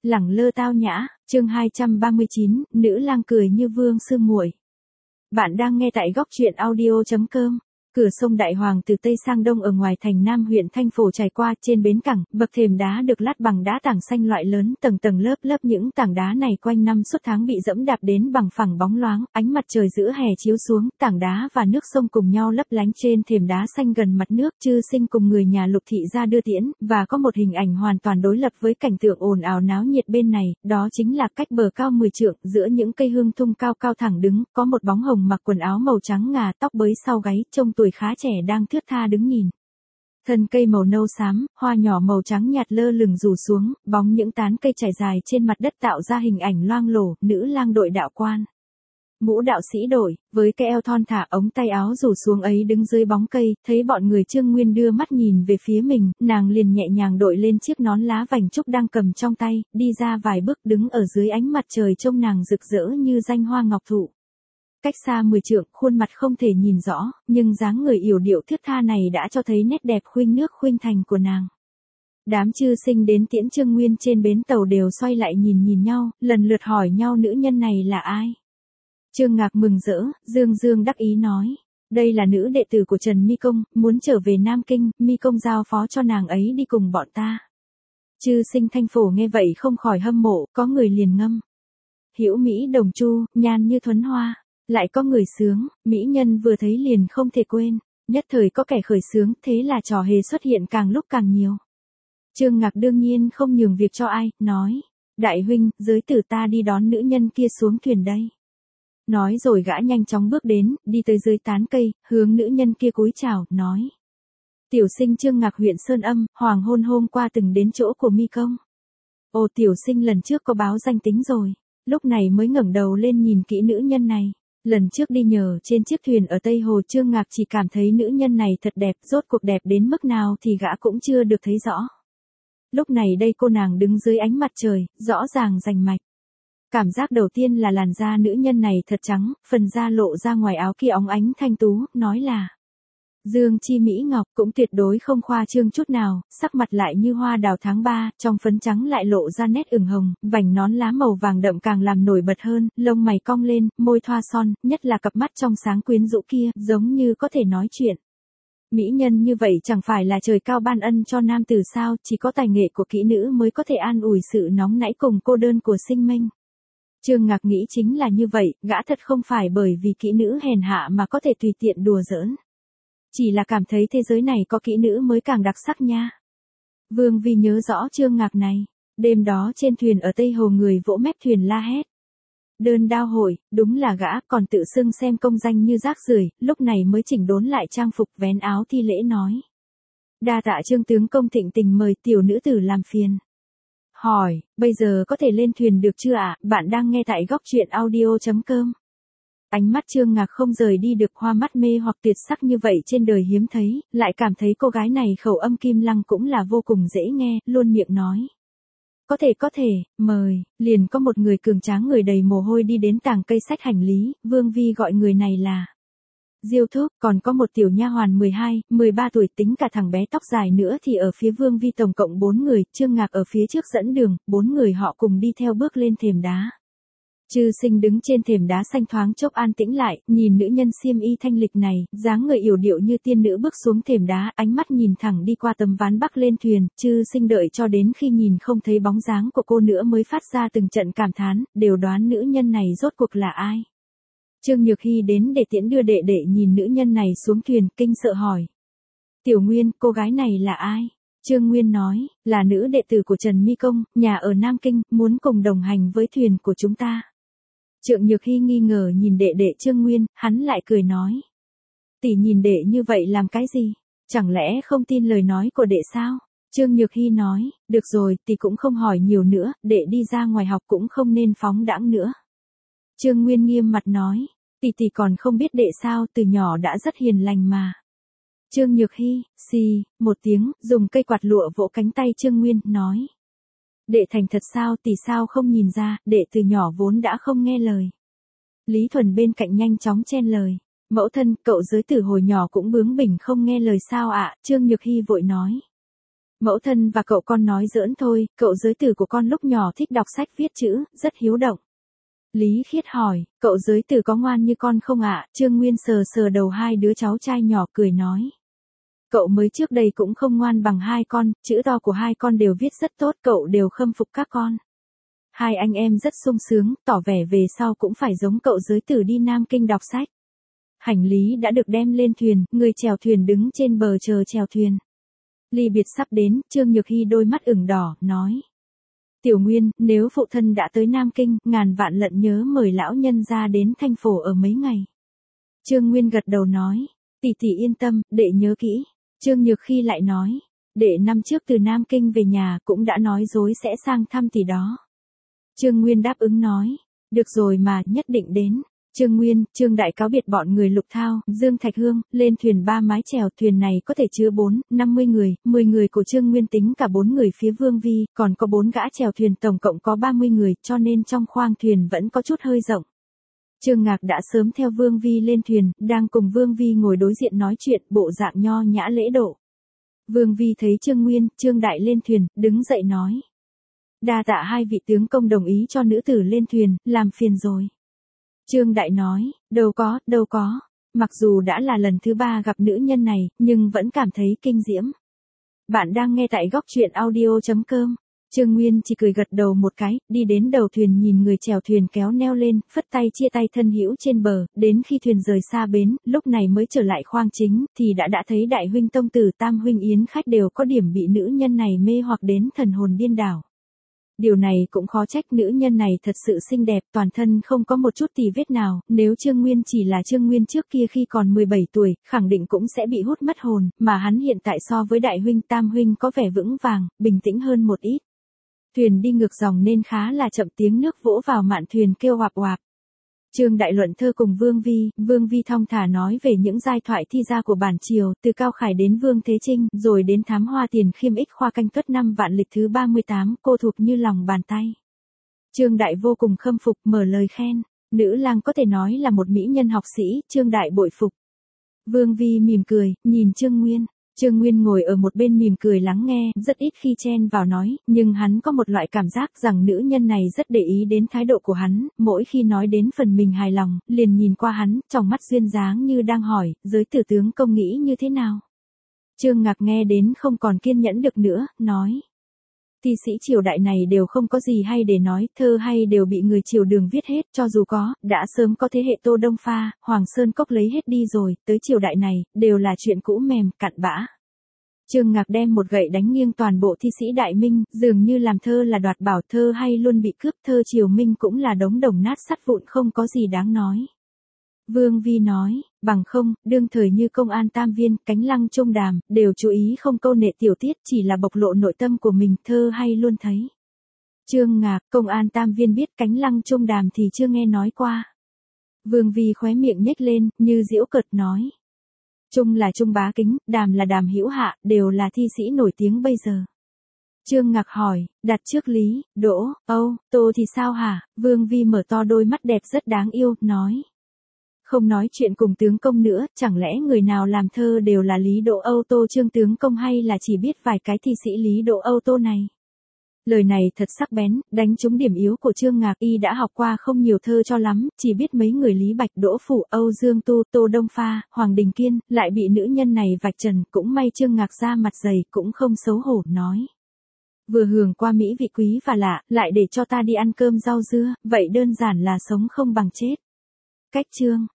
Lẳng lơ tao nhã, chương 239, nữ lang cười như vương sư muội. Bạn đang nghe tại góc truyện audio.com. Cửa sông Đại Hoàng từ Tây sang Đông ở ngoài thành Nam huyện Thanh Phổ trải qua trên bến cảng, bậc thềm đá được lát bằng đá tảng xanh loại lớn, tầng tầng lớp lớp những tảng đá này quanh năm suốt tháng bị dẫm đạp đến bằng phẳng bóng loáng, ánh mặt trời giữa hè chiếu xuống, tảng đá và nước sông cùng nhau lấp lánh trên thềm đá xanh gần mặt nước. Chư Sinh cùng người nhà Lục thị ra đưa tiễn, và có một hình ảnh hoàn toàn đối lập với cảnh tượng ồn ào náo nhiệt bên này, đó chính là cách bờ cao 10 trượng, giữa những cây hương thung cao cao thẳng đứng, có một bóng hồng mặc quần áo màu trắng ngà, tóc bới sau gáy, trông tuổi khá trẻ đang thướt tha đứng nhìn. Thân cây màu nâu xám, hoa nhỏ màu trắng nhạt lơ lửng rủ xuống, bóng những tán cây trải dài trên mặt đất tạo ra hình ảnh loang lổ, nữ lang đội đạo quan. Mũ đạo sĩ đội, với cái eo thon thả, ống tay áo rủ xuống ấy đứng dưới bóng cây, thấy bọn người Trương Nguyên đưa mắt nhìn về phía mình, nàng liền nhẹ nhàng đội lên chiếc nón lá vành trúc đang cầm trong tay, đi ra vài bước đứng ở dưới ánh mặt trời trông nàng rực rỡ như danh hoa ngọc thụ. Cách xa 10 trượng, khuôn mặt không thể nhìn rõ, nhưng dáng người yểu điệu thướt tha này đã cho thấy nét đẹp khuynh nước khuynh thành của nàng. Đám Chư Sinh đến tiễn Trương Nguyên trên bến tàu đều xoay lại nhìn nhau, lần lượt hỏi nhau nữ nhân này là ai. Trương Ngạc mừng rỡ, dương dương đắc ý nói, đây là nữ đệ tử của Trần Mi Công, muốn trở về Nam Kinh, Mi Công giao phó cho nàng ấy đi cùng bọn ta. Chư Sinh Thanh Phổ nghe vậy không khỏi hâm mộ, có người liền ngâm. Hữu Mỹ đồng chu, nhan như thuấn hoa. Lại có người sướng, mỹ nhân vừa thấy liền không thể quên, nhất thời có kẻ khởi sướng, thế là trò hề xuất hiện càng lúc càng nhiều. Trương Ngạc đương nhiên không nhường việc cho ai, nói, đại huynh, giới tử ta đi đón nữ nhân kia xuống thuyền đây. Nói rồi gã nhanh chóng bước đến, đi tới dưới tán cây, hướng nữ nhân kia cúi chào, nói. Tiểu sinh Trương Ngạc huyện Sơn Âm, hoàng hôn hôm qua từng đến chỗ của Mi Công. Ồ, tiểu sinh lần trước có báo danh tính rồi, lúc này mới ngẩng đầu lên nhìn kỹ nữ nhân này. Lần trước đi nhờ trên chiếc thuyền ở Tây Hồ, Trương Ngạc chỉ cảm thấy nữ nhân này thật đẹp, rốt cuộc đẹp đến mức nào thì gã cũng chưa được thấy rõ. Lúc này đây cô nàng đứng dưới ánh mặt trời, rõ ràng rành mạch. Cảm giác đầu tiên là làn da nữ nhân này thật trắng, phần da lộ ra ngoài áo kia óng ánh thanh tú, nói là dương chi mỹ ngọc, cũng tuyệt đối không khoa trương chút nào, sắc mặt lại như hoa đào tháng 3, trong phấn trắng lại lộ ra nét ửng hồng, vành nón lá màu vàng đậm càng làm nổi bật hơn, lông mày cong lên, môi thoa son, nhất là cặp mắt trong sáng quyến rũ kia, giống như có thể nói chuyện. Mỹ nhân như vậy chẳng phải là trời cao ban ân cho nam tử sao, chỉ có tài nghệ của kỹ nữ mới có thể an ủi sự nóng nảy cùng cô đơn của sinh mệnh. Trương Ngạc nghĩ chính là như vậy, gã thật không phải bởi vì kỹ nữ hèn hạ mà có thể tùy tiện đùa giỡn. Chỉ là cảm thấy thế giới này có kỹ nữ mới càng đặc sắc nha. Vương Vi nhớ rõ Trương Ngạc này. Đêm đó trên thuyền ở Tây Hồ người vỗ mép thuyền la hét. Đơn đao hội, đúng là gã, còn tự xưng xem công danh như rác rưởi, lúc này mới chỉnh đốn lại trang phục vén áo thi lễ nói. Đa tạ Trương tướng công thịnh tình mời tiểu nữ tử làm phiền. Hỏi, bây giờ có thể lên thuyền được chưa ạ? Bạn đang nghe tại góc truyện audio.com. Ánh mắt Trương Ngạc không rời đi được, hoa mắt mê hoặc tuyệt sắc như vậy trên đời hiếm thấy, lại cảm thấy cô gái này khẩu âm Kim Lăng cũng là vô cùng dễ nghe, luôn miệng nói. Có thể, mời, liền có một người cường tráng người đầy mồ hôi đi đến tàng cây xách hành lý, Vương Vi gọi người này là Diêu Thúc, còn có một tiểu nha hoàn 12, 13 tuổi, tính cả thằng bé tóc dài nữa thì ở phía Vương Vi tổng cộng 4 người, Trương Ngạc ở phía trước dẫn đường, 4 người họ cùng đi theo bước lên thềm đá. Chư Sinh đứng trên thềm đá xanh thoáng chốc an tĩnh lại, nhìn nữ nhân xiêm y thanh lịch này, dáng người yểu điệu như tiên nữ bước xuống thềm đá, ánh mắt nhìn thẳng đi qua tấm ván bắc lên thuyền, Chư Sinh đợi cho đến khi nhìn không thấy bóng dáng của cô nữa mới phát ra từng trận cảm thán, đều đoán nữ nhân này rốt cuộc là ai. Trương Nhược Hy đến để tiễn đưa đệ đệ nhìn nữ nhân này xuống thuyền, kinh sợ hỏi. Tiểu Nguyên, cô gái này là ai? Trương Nguyên nói, là nữ đệ tử của Trần Mi Công, nhà ở Nam Kinh, muốn cùng đồng hành với thuyền của chúng ta. Trượng Nhược Hy nghi ngờ nhìn đệ đệ Trương Nguyên, hắn lại cười nói. Tỷ nhìn đệ như vậy làm cái gì? Chẳng lẽ không tin lời nói của đệ sao? Trương Nhược Hy nói, được rồi, tỷ cũng không hỏi nhiều nữa, đệ đi ra ngoài học cũng không nên phóng đãng nữa. Trương Nguyên nghiêm mặt nói, tỷ còn không biết đệ sao, từ nhỏ đã rất hiền lành mà. Trương Nhược Hy, xì, một tiếng, dùng cây quạt lụa vỗ cánh tay Trương Nguyên, nói. Đệ thành thật sao, tỷ sao không nhìn ra, đệ từ nhỏ vốn đã không nghe lời. Lý Thuần bên cạnh nhanh chóng chen lời. Mẫu thân, cậu giới tử hồi nhỏ cũng bướng bỉnh không nghe lời sao ạ? Trương Nhược Hy vội nói. Mẫu thân và cậu con nói giỡn thôi, cậu giới tử của con lúc nhỏ thích đọc sách viết chữ, rất hiếu động. Lý Khiết hỏi, cậu giới tử có ngoan như con không ạ? Trương Nguyên sờ sờ đầu hai đứa cháu trai nhỏ cười nói. Cậu mới trước đây cũng không ngoan bằng hai con, chữ to của hai con đều viết rất tốt, cậu đều khâm phục các con. Hai anh em rất sung sướng, tỏ vẻ về sau cũng phải giống cậu giới tử đi Nam Kinh đọc sách. Hành lý đã được đem lên thuyền, người chèo thuyền đứng trên bờ chờ chèo thuyền. Ly biệt sắp đến, Trương Nhược Hy đôi mắt ửng đỏ, nói. Tiểu Nguyên, nếu phụ thân đã tới Nam Kinh, ngàn vạn lận nhớ mời lão nhân ra đến thành phố ở mấy ngày. Trương Nguyên gật đầu nói. Tỷ tỷ yên tâm, đệ nhớ kỹ. Trương Nhược Hy lại nói. Đệ năm trước từ Nam Kinh về nhà cũng đã nói dối sẽ sang thăm tỷ đó. Trương Nguyên đáp ứng nói. Được rồi mà, nhất định đến. Trương Nguyên, Trương Đại cáo biệt bọn người Lục Thao, Dương Thạch Hương, lên thuyền 3 mái chèo, thuyền này có thể chứa 50 người, 10 người của Trương Nguyên tính cả 4 người phía Vương Vi, còn có 4 gã chèo thuyền, tổng cộng có 30 người, cho nên trong khoang thuyền vẫn có chút hơi rộng. Trương Ngạc đã sớm theo Vương Vi lên thuyền, đang cùng Vương Vi ngồi đối diện nói chuyện, bộ dạng nho nhã lễ độ. Vương Vi thấy Trương Nguyên, Trương Đại lên thuyền, đứng dậy nói. Đa tạ hai vị tướng công đồng ý cho nữ tử lên thuyền, làm phiền rồi. Trương Đại nói, đâu có, mặc dù đã là lần thứ 3 gặp nữ nhân này, nhưng vẫn cảm thấy kinh diễm. Bạn đang nghe tại góc truyện audio.com. Trương Nguyên chỉ cười gật đầu một cái, đi đến đầu thuyền nhìn người chèo thuyền kéo neo lên, phất tay chia tay thân hữu trên bờ, đến khi thuyền rời xa bến, lúc này mới trở lại khoang chính, thì đã thấy đại huynh tông tử tam huynh yến khách đều có điểm bị nữ nhân này mê hoặc đến thần hồn điên đảo. Điều này cũng khó trách, nữ nhân này thật sự xinh đẹp, toàn thân không có một chút tì vết nào, nếu Trương Nguyên chỉ là Trương Nguyên trước kia khi còn 17 tuổi, khẳng định cũng sẽ bị hút mất hồn, mà hắn hiện tại so với đại huynh tam huynh có vẻ vững vàng, bình tĩnh hơn một ít. Thuyền đi ngược dòng nên khá là chậm, tiếng nước vỗ vào mạn thuyền kêu oạp oạp. Trương Đại luận thơ cùng Vương Vi thong thả nói về những giai thoại thi gia của bản triều, từ Cao Khải đến Vương Thế Trinh, rồi đến Thám Hoa Tiền Khiêm ích khoa canh tuất năm vạn lịch thứ 38, cô thuộc như lòng bàn tay. Trương Đại vô cùng khâm phục, mở lời khen, nữ lang có thể nói là một mỹ nhân học sĩ, Trương Đại bội phục. Vương Vi mỉm cười, nhìn Trương Nguyên. Trương Nguyên ngồi ở một bên mỉm cười lắng nghe, rất ít khi chen vào nói, nhưng hắn có một loại cảm giác rằng nữ nhân này rất để ý đến thái độ của hắn, mỗi khi nói đến phần mình hài lòng, liền nhìn qua hắn, trong mắt duyên dáng như đang hỏi, giới tử tướng công nghĩ như thế nào. Trương Ngạc nghe đến không còn kiên nhẫn được nữa, nói. Thi sĩ triều đại này đều không có gì hay để nói, thơ hay đều bị người triều Đường viết hết, cho dù có, đã sớm có thế hệ Tô Đông Pha, Hoàng Sơn Cốc lấy hết đi rồi, tới triều đại này, đều là chuyện cũ mềm, cặn bã. Trương Ngạc đem một gậy đánh nghiêng toàn bộ thi sĩ Đại Minh, dường như làm thơ là đoạt bảo, thơ hay luôn bị cướp, thơ triều Minh cũng là đống đồng nát sắt vụn, không có gì đáng nói. Vương Vi nói, bằng không, đương thời như Công An Tam Viên, Cánh Lăng Trung Đàm, đều chú ý không câu nệ tiểu tiết, chỉ là bộc lộ nội tâm của mình, thơ hay luôn thấy. Trương Ngạc, Công An Tam Viên biết, Cánh Lăng Trung Đàm thì chưa nghe nói qua. Vương Vi khóe miệng nhếch lên, như giễu cợt nói. Trung là Trung Bá Kính, Đàm là Đàm Hữu Hạ, đều là thi sĩ nổi tiếng bây giờ. Trương Ngạc hỏi, đặt trước Lý, Đỗ, Âu, Tô thì sao hả? Vương Vi mở to đôi mắt đẹp rất đáng yêu, nói. Không nói chuyện cùng tướng công nữa, chẳng lẽ người nào làm thơ đều là Lý Đỗ Âu Tô Trương tướng công, hay là chỉ biết vài cái thi sĩ Lý Đỗ Âu Tô này? Lời này thật sắc bén, đánh trúng điểm yếu của Trương Ngạc, y đã học qua không nhiều thơ cho lắm, chỉ biết mấy người Lý Bạch, Đỗ Phủ, Âu Dương Tu, Tô Đông Pha, Hoàng Đình Kiên, lại bị nữ nhân này vạch trần, cũng may Trương Ngạc ra mặt dày, cũng không xấu hổ, nói. Vừa hưởng qua mỹ vị quý và lạ, lại để cho ta đi ăn cơm rau dưa, vậy đơn giản là sống không bằng chết. Cách chương